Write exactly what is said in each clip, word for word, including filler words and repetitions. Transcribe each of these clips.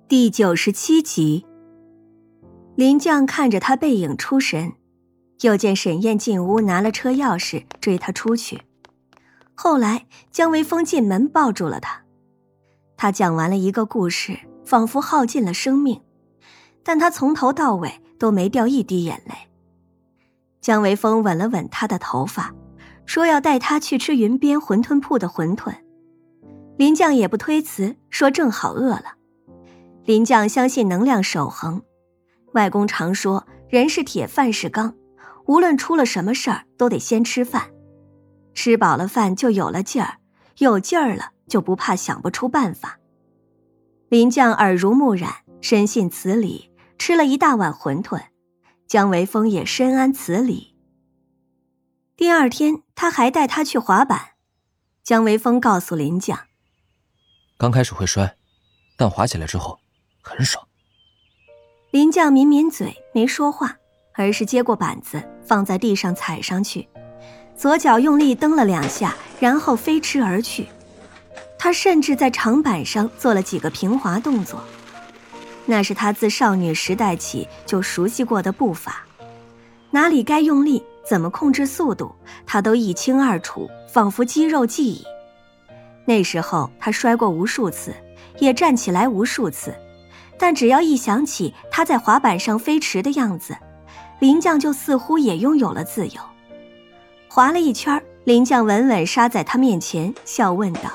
第九十七集。林将看着他背影出神，又见沈燕进屋拿了车钥匙追他出去。后来江微风进门抱住了他，他讲完了一个故事，仿佛耗尽了生命，但他从头到尾都没掉一滴眼泪。江微风吻了吻他的头发，说要带他去吃云边馄饨铺的馄饨。林将也不推辞，说正好饿了。林将相信能量守恒，外公常说人是铁饭是钢，无论出了什么事儿都得先吃饭，吃饱了饭就有了劲儿，有劲儿了就不怕想不出办法。林将耳濡目染，深信此理，吃了一大碗馄饨，江微风也深谙此理。第二天他还带他去滑板，江微风告诉林将， 刚开始会摔，但滑起来之后很爽。 林将抿抿嘴没说话，而是接过板子放在地上踩上去，左脚用力蹬了两下，然后飞驰而去。他甚至在长板上做了几个平滑动作，那是他自少女时代起就熟悉过的步伐，哪里该用力，怎么控制速度，他都一清二楚，仿佛肌肉记忆。那时候他摔过无数次，也站起来无数次，但只要一想起他在滑板上飞驰的样子，林将就似乎也拥有了自由。滑了一圈，林将稳稳刹在他面前，笑问道，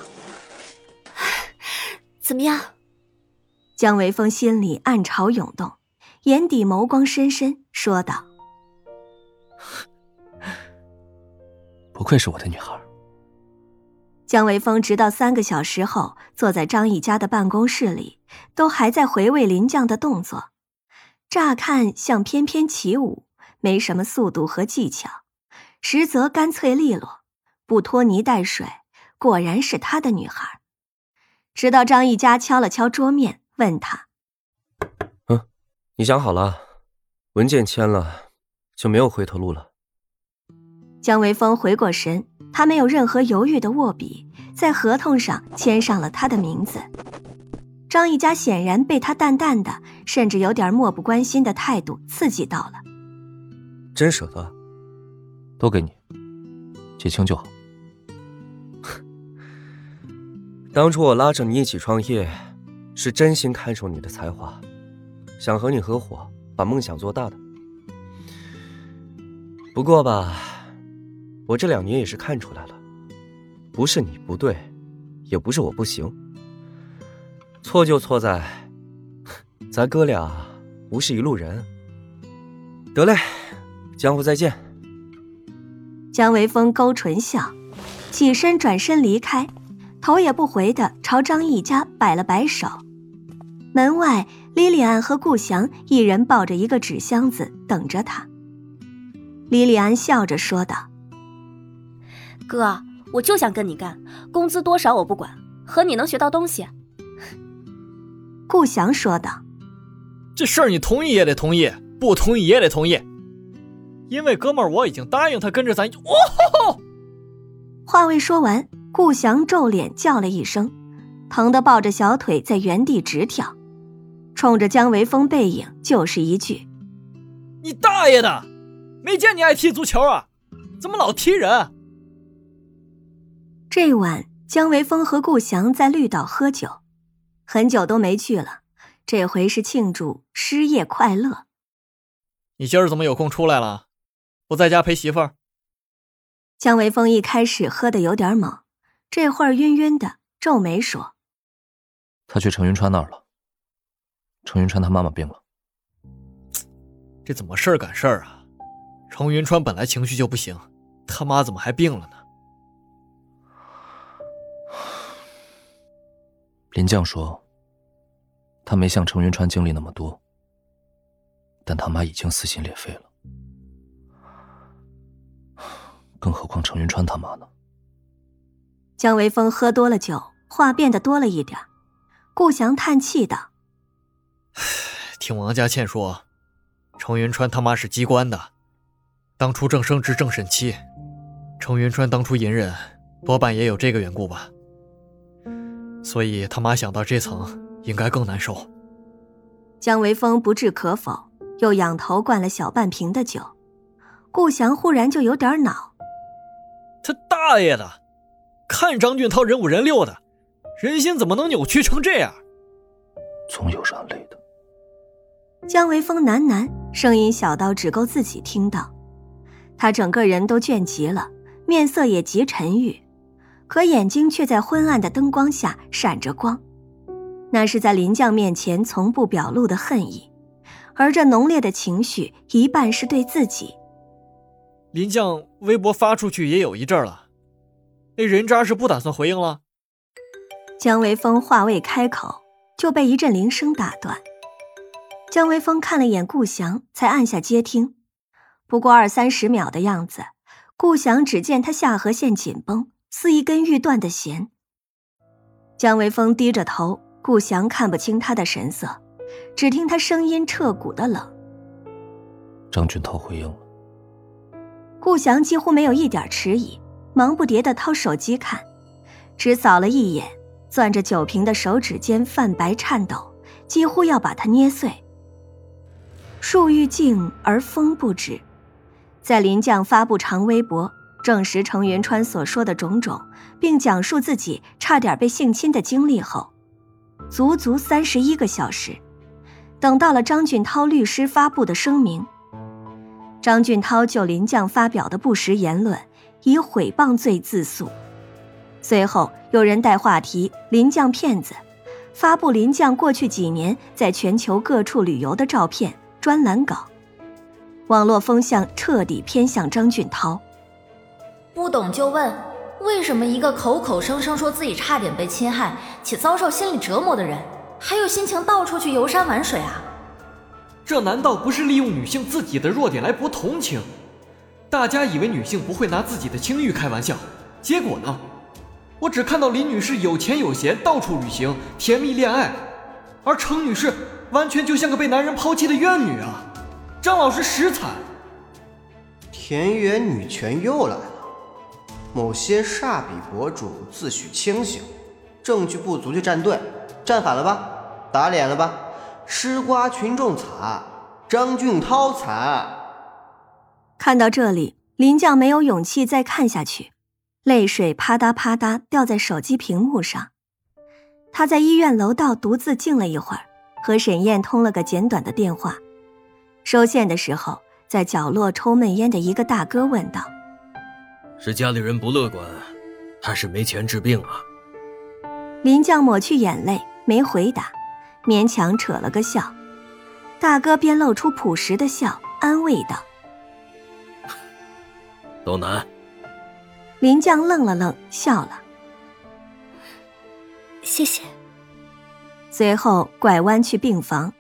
怎么样？ 江微风心里暗潮涌动，眼底眸光深深，说道， 不愧是我的女孩。 江微风直到三个小时后坐在张毅家的办公室里，都还在回味林将的动作。乍看像翩翩起舞，没什么速度和技巧，实则干脆利落，不拖泥带水，果然是他的女孩。直到张毅家敲了敲桌面，问他， 嗯，你想好了，文件签了，就没有回头路了。 江微风回过神，他没有任何犹豫的握笔，在合同上签上了他的名字。张毅家显然被他淡淡的，甚至有点漠不关心的态度刺激到了。 真舍得？ 都给你，结清就好。 当初我拉着你一起创业，是真心看重你的才华，想和你合伙把梦想做大的。不过吧，我这两年也是看出来了，不是你不对，也不是我不行，错就错在咱哥俩不是一路人。得嘞，江湖再见。 江微风勾唇笑，起身转身离开，头也不回地朝张毅家摆了摆手。门外莉莉安和顾翔一人抱着一个纸箱子等着他。莉莉安笑着说道， 哥，我就想跟你干，工资多少我不管，和你能学到东西。 顾翔说道， 这事儿你同意也得同意，不同意也得同意，因为哥们儿我已经答应他跟着咱。哦！ 话未说完，顾翔皱脸叫了一声，疼得抱着小腿在原地直跳，冲着江微风背影就是一句， 你大爷的，没见你爱踢足球啊，怎么老踢人？ 这晚江微风和顾翔在绿岛喝酒，很久都没去了，这回是庆祝失业快乐。 你今儿怎么有空出来了？不在家陪媳妇儿？ 江微风一开始喝得有点猛，这会儿晕晕的，皱眉说， 他去程云川那儿了，程云川他妈妈病了。 这怎么事儿赶事儿啊？程云川本来情绪就不行，他妈怎么还病了呢？ 林将说，他没像程云川经历那么多，但他妈已经撕心裂肺了，更何况程云川他妈呢？ 江微风喝多了酒，话变得多了一点。顾翔叹气道， 听王家倩说，程云川他妈是机关的，当初正升职正审期，程云川当初隐忍，多半也有这个缘故吧。所以他妈想到这层应该更难受。 姜维峰不置可否，又仰头灌了小半瓶的酒。顾翔忽然就有点恼， 他大爷的，看张俊涛人五人六的，人心怎么能扭曲成这样？ 总有燃泪的。 姜维峰喃喃，声音小到只够自己听到。他整个人都倦极了，面色也极沉郁，可眼睛却在昏暗的灯光下闪着光，那是在林将面前从不表露的恨意，而这浓烈的情绪一半是对自己。 林将微博发出去也有一阵了，那人渣是不打算回应了？ 姜维峰话未开口，就被一阵铃声打断。姜维峰看了眼顾翔，才按下接听。不过二三十秒的样子，顾翔只见他下颌线紧绷，似一根欲断的弦。姜维峰低着头，顾翔看不清他的神色，只听他声音彻骨的冷。 张俊涛回应了。 顾翔几乎没有一点迟疑，忙不迭地掏手机看，只扫了一眼，攥着酒瓶的手指间泛白颤抖，几乎要把它捏碎。树欲静而风不止，在林将发布长微博证实程云川所说的种种，并讲述自己差点被性侵的经历后，足足三十一个小时，等到了张俊涛律师发布的声明。张俊涛就林将发表的不实言论以毁谤罪自诉，随后有人带话题林将骗子，发布林将过去几年在全球各处旅游的照片、专栏稿，网络风向彻底偏向张俊涛。 不懂就问，为什么一个口口声声说自己差点被侵害且遭受心理折磨的人，还有心情到处去游山玩水啊？ 这难道不是利用女性自己的弱点来博同情？大家以为女性不会拿自己的清誉开玩笑，结果呢？我只看到林女士有钱有闲，到处旅行，甜蜜恋爱，而程女士完全就像个被男人抛弃的怨女啊！张老师实惨。 田园女权又来了，某些煞笔博主自诩清醒，证据不足就站队，站反了吧？打脸了吧？吃瓜群众惨，张俊涛惨。 看到这里，林将没有勇气再看下去，泪水啪嗒啪嗒掉在手机屏幕上。他在医院楼道独自静了一会儿，和沈燕通了个简短的电话。收线的时候，在角落抽闷烟的一个大哥问道： 是家里人不乐观，还是没钱治病啊？ 林将抹去眼泪，没回答，勉强扯了个笑。大哥便露出朴实的笑，安慰道： 都难。 林将愣了愣，笑了： 谢谢。 随后拐弯去病房，